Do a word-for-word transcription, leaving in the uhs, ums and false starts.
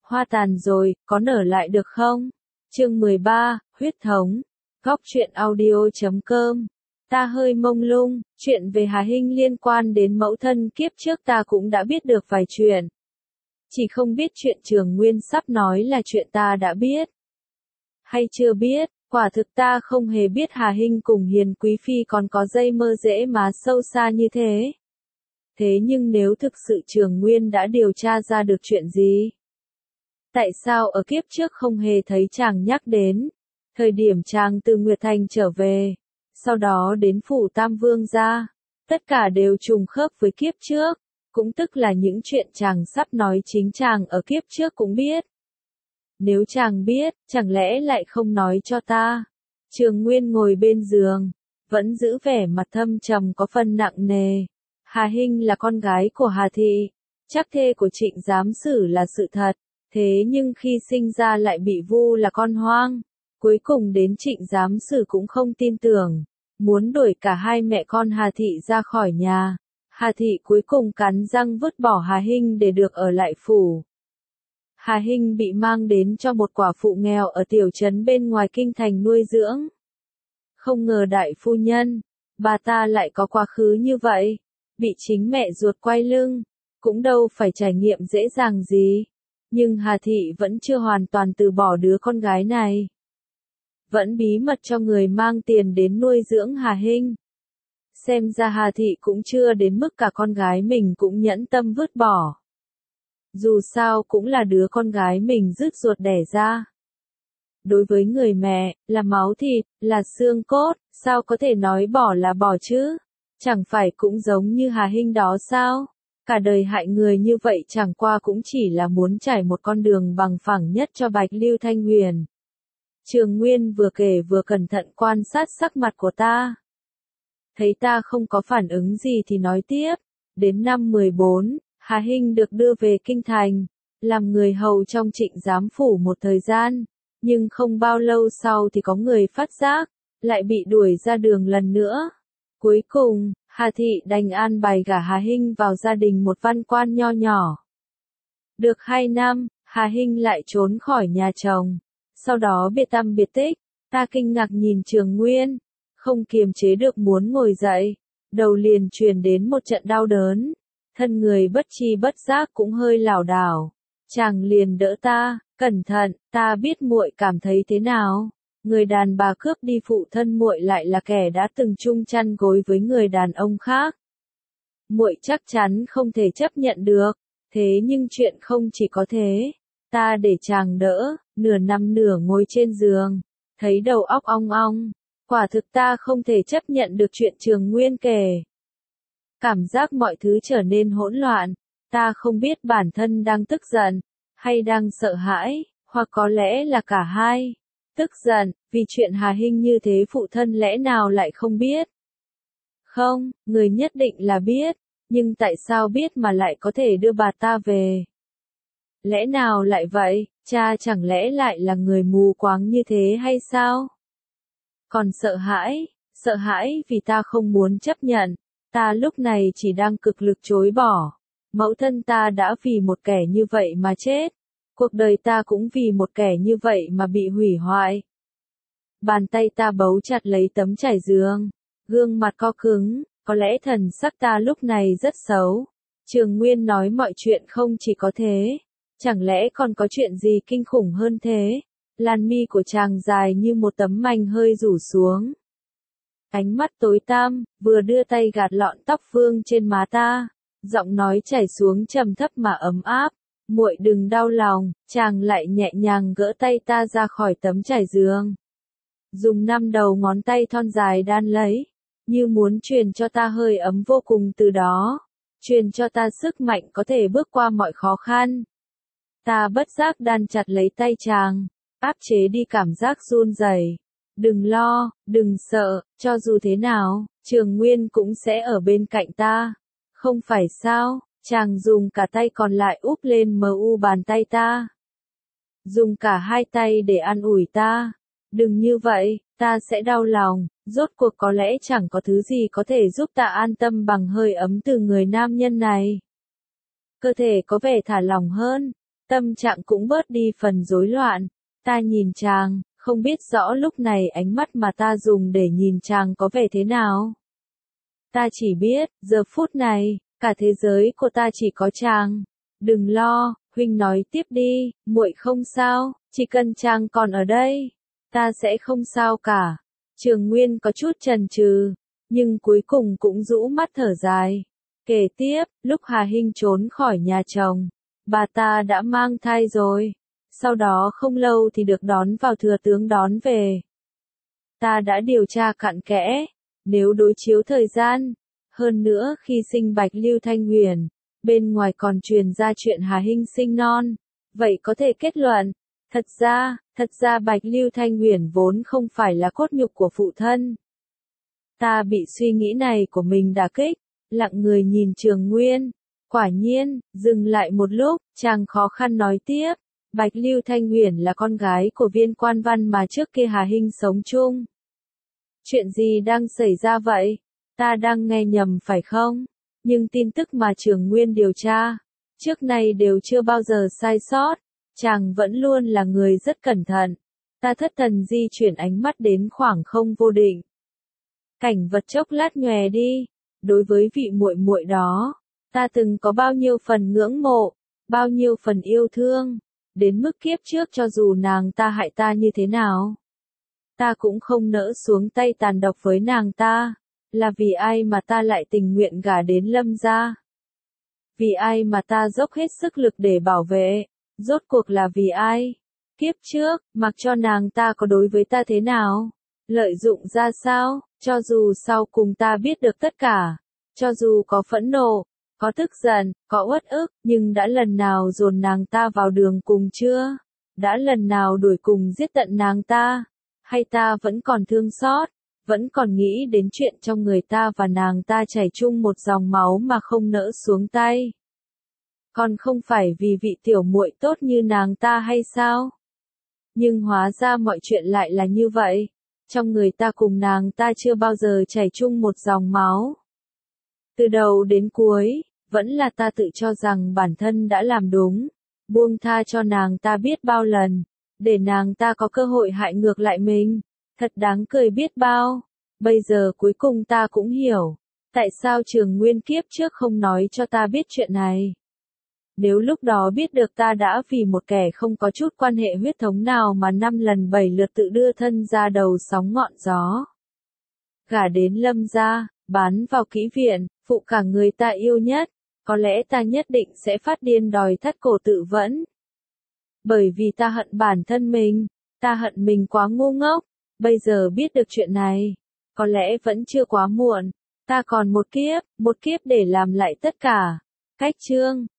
Hoa tàn rồi, có nở lại được không? Chương mười ba, huyết thống. Góc truyện audio chấm com. Ta hơi mông lung, chuyện về Hà Hinh liên quan đến mẫu thân kiếp trước ta cũng đã biết được vài chuyện. Chỉ không biết chuyện Trường Nguyên sắp nói là chuyện ta đã biết. Hay chưa biết, quả thực ta không hề biết Hà Hinh cùng Hiền Quý Phi còn có dây mơ rễ má sâu xa như thế. Thế nhưng nếu thực sự Trường Nguyên đã điều tra ra được chuyện gì? Tại sao ở kiếp trước không hề thấy chàng nhắc đến? Thời điểm chàng từ Nguyệt Thành trở về, sau đó đến phủ Tam Vương gia, tất cả đều trùng khớp với kiếp trước, cũng tức là những chuyện chàng sắp nói chính chàng ở kiếp trước cũng biết. Nếu chàng biết, chẳng lẽ lại không nói cho ta? Trường Nguyên ngồi bên giường, vẫn giữ vẻ mặt thâm trầm có phần nặng nề. Hà Hinh là con gái của Hà Thị, chắc thê của Trịnh Giám Sử là sự thật, thế nhưng khi sinh ra lại bị vu là con hoang. Cuối cùng đến Trịnh Giám Sử cũng không tin tưởng, muốn đuổi cả hai mẹ con Hà Thị ra khỏi nhà. Hà Thị cuối cùng cắn răng vứt bỏ Hà Hinh để được ở lại phủ. Hà Hinh bị mang đến cho một quả phụ nghèo ở tiểu trấn bên ngoài kinh thành nuôi dưỡng. Không ngờ đại phu nhân, bà ta lại có quá khứ như vậy, bị chính mẹ ruột quay lưng, cũng đâu phải trải nghiệm dễ dàng gì. Nhưng Hà Thị vẫn chưa hoàn toàn từ bỏ đứa con gái này. Vẫn bí mật cho người mang tiền đến nuôi dưỡng Hà Hinh. Xem ra Hà Thị cũng chưa đến mức cả con gái mình cũng nhẫn tâm vứt bỏ. Dù sao cũng là đứa con gái mình rứt ruột đẻ ra. Đối với người mẹ, là máu thịt, là xương cốt, sao có thể nói bỏ là bỏ chứ? Chẳng phải cũng giống như Hà Hinh đó sao? Cả đời hại người như vậy chẳng qua cũng chỉ là muốn trải một con đường bằng phẳng nhất cho Bạch Lưu Thanh Huyền. Trường Nguyên vừa kể vừa cẩn thận quan sát sắc mặt của ta. Thấy ta không có phản ứng gì thì nói tiếp. Đến năm mười bốn, Hà Hinh được đưa về kinh thành, làm người hầu trong Trịnh Giám phủ một thời gian. Nhưng không bao lâu sau thì có người phát giác, lại bị đuổi ra đường lần nữa. Cuối cùng, Hà Thị đành an bài gả Hà Hinh vào gia đình một văn quan nho nhỏ. Được hai năm, Hà Hinh lại trốn khỏi nhà chồng. Sau đó biệt tăm biệt tích, ta kinh ngạc nhìn Trường Nguyên, không kiềm chế được muốn ngồi dậy, đầu liền truyền đến một trận đau đớn, thân người bất chi bất giác cũng hơi lảo đảo. Chàng liền đỡ ta, cẩn thận, ta biết muội cảm thấy thế nào. Người đàn bà cướp đi phụ thân muội lại là kẻ đã từng chung chăn gối với người đàn ông khác. Muội chắc chắn không thể chấp nhận được, thế nhưng chuyện không chỉ có thế. Ta để chàng đỡ, nửa nằm nửa ngồi trên giường, thấy đầu óc ong ong. Quả thực ta không thể chấp nhận được chuyện Trường Nguyên kể. Cảm giác mọi thứ trở nên hỗn loạn, ta không biết bản thân đang tức giận, hay đang sợ hãi, hoặc có lẽ là cả hai. Tức giận, vì chuyện Hà Hinh như thế phụ thân lẽ nào lại không biết? Không, người nhất định là biết, nhưng tại sao biết mà lại có thể đưa bà ta về? Lẽ nào lại vậy, cha chẳng lẽ lại là người mù quáng như thế hay sao? Còn sợ hãi, sợ hãi vì ta không muốn chấp nhận, ta lúc này chỉ đang cực lực chối bỏ. Mẫu thân ta đã vì một kẻ như vậy mà chết, cuộc đời ta cũng vì một kẻ như vậy mà bị hủy hoại. Bàn tay ta bấu chặt lấy tấm trải giường, gương mặt co cứng, có lẽ thần sắc ta lúc này rất xấu. Trường Nguyên nói mọi chuyện không chỉ có thế, chẳng lẽ còn có chuyện gì kinh khủng hơn thế? Làn mi của chàng dài như một tấm mành hơi rủ xuống. Ánh mắt tối tăm, vừa đưa tay gạt lọn tóc vương trên má ta, giọng nói chảy xuống trầm thấp mà ấm áp. Muội đừng đau lòng, chàng lại nhẹ nhàng gỡ tay ta ra khỏi tấm trải giường. Dùng năm đầu ngón tay thon dài đan lấy, như muốn truyền cho ta hơi ấm vô cùng từ đó, truyền cho ta sức mạnh có thể bước qua mọi khó khăn. Ta bất giác đan chặt lấy tay chàng, áp chế đi cảm giác run rẩy. Đừng lo, đừng sợ, cho dù thế nào, Trường Nguyên cũng sẽ ở bên cạnh ta. Không phải sao? Chàng dùng cả tay còn lại úp lên mờ u bàn tay ta. Dùng cả hai tay để an ủi ta. Đừng như vậy, ta sẽ đau lòng. Rốt cuộc có lẽ chẳng có thứ gì có thể giúp ta an tâm bằng hơi ấm từ người nam nhân này. Cơ thể có vẻ thả lỏng hơn. tâm trạng cũng bớt đi phần rối loạn. Ta nhìn chàng, không biết rõ lúc này ánh mắt mà ta dùng để nhìn chàng có vẻ thế nào. Ta chỉ biết, giờ phút này, cả thế giới của ta chỉ có chàng. Đừng lo, huynh nói tiếp đi, muội không sao, chỉ cần chàng còn ở đây, ta sẽ không sao cả. Trường Nguyên có chút chần chừ, nhưng cuối cùng cũng rũ mắt thở dài. Kể tiếp, lúc Hà Hinh trốn khỏi nhà chồng, bà ta đã mang thai rồi. Sau đó không lâu thì được đón vào thừa tướng đón về. Ta đã điều tra cặn kẽ, nếu đối chiếu thời gian, hơn nữa khi sinh Bạch Lưu Thanh Huyền, bên ngoài còn truyền ra chuyện Hà Hinh sinh non, vậy có thể kết luận, thật ra, thật ra Bạch Lưu Thanh Huyền vốn không phải là cốt nhục của phụ thân. Ta bị suy nghĩ này của mình đả kích, lặng người nhìn Trường Nguyên, quả nhiên, dừng lại một lúc, chàng khó khăn nói tiếp. Bạch Lưu Thanh Huyền là con gái của Viên Quan Văn mà trước kia Hà Hinh sống chung. Chuyện gì đang xảy ra vậy? Ta đang nghe nhầm phải không? Nhưng tin tức mà Trường Nguyên điều tra, trước nay đều chưa bao giờ sai sót. Chàng vẫn luôn là người rất cẩn thận. Ta thất thần di chuyển ánh mắt đến khoảng không vô định. Cảnh vật chốc lát nhòe đi. Đối với vị muội muội đó, ta từng có bao nhiêu phần ngưỡng mộ, bao nhiêu phần yêu thương. Đến mức kiếp trước cho dù nàng ta hại ta như thế nào, ta cũng không nỡ xuống tay tàn độc với nàng ta. Là vì ai mà ta lại tình nguyện gả đến Lâm gia? Vì ai mà ta dốc hết sức lực để bảo vệ? Rốt cuộc là vì ai? Kiếp trước, mặc cho nàng ta có đối với ta thế nào, lợi dụng ra sao, cho dù sau cùng ta biết được tất cả, cho dù có phẫn nộ, có tức giận, có uất ức, nhưng đã lần nào dồn nàng ta vào đường cùng chưa? Đã lần nào đuổi cùng giết tận nàng ta? Hay ta vẫn còn thương xót, vẫn còn nghĩ đến chuyện trong người ta và nàng ta chảy chung một dòng máu mà không nỡ xuống tay? Còn không phải vì vị tiểu muội tốt như nàng ta hay sao? Nhưng hóa ra mọi chuyện lại là như vậy. Trong người ta cùng nàng ta chưa bao giờ chảy chung một dòng máu. Từ đầu đến cuối, vẫn là ta tự cho rằng bản thân đã làm đúng, buông tha cho nàng ta biết bao lần, để nàng ta có cơ hội hại ngược lại mình. Thật đáng cười biết bao. Bây giờ cuối cùng ta cũng hiểu, tại sao Trường Nguyên kiếp trước không nói cho ta biết chuyện này. Nếu lúc đó biết được ta đã vì một kẻ không có chút quan hệ huyết thống nào mà năm lần bảy lượt tự đưa thân ra đầu sóng ngọn gió, gả đến Lâm gia, bán vào kỹ viện, phụ cả người ta yêu nhất, có lẽ ta nhất định sẽ phát điên đòi thắt cổ tự vẫn. Bởi vì ta hận bản thân mình, ta hận mình quá ngu ngốc. Bây giờ biết được chuyện này, có lẽ vẫn chưa quá muộn. Ta còn một kiếp, một kiếp để làm lại tất cả. Cách chương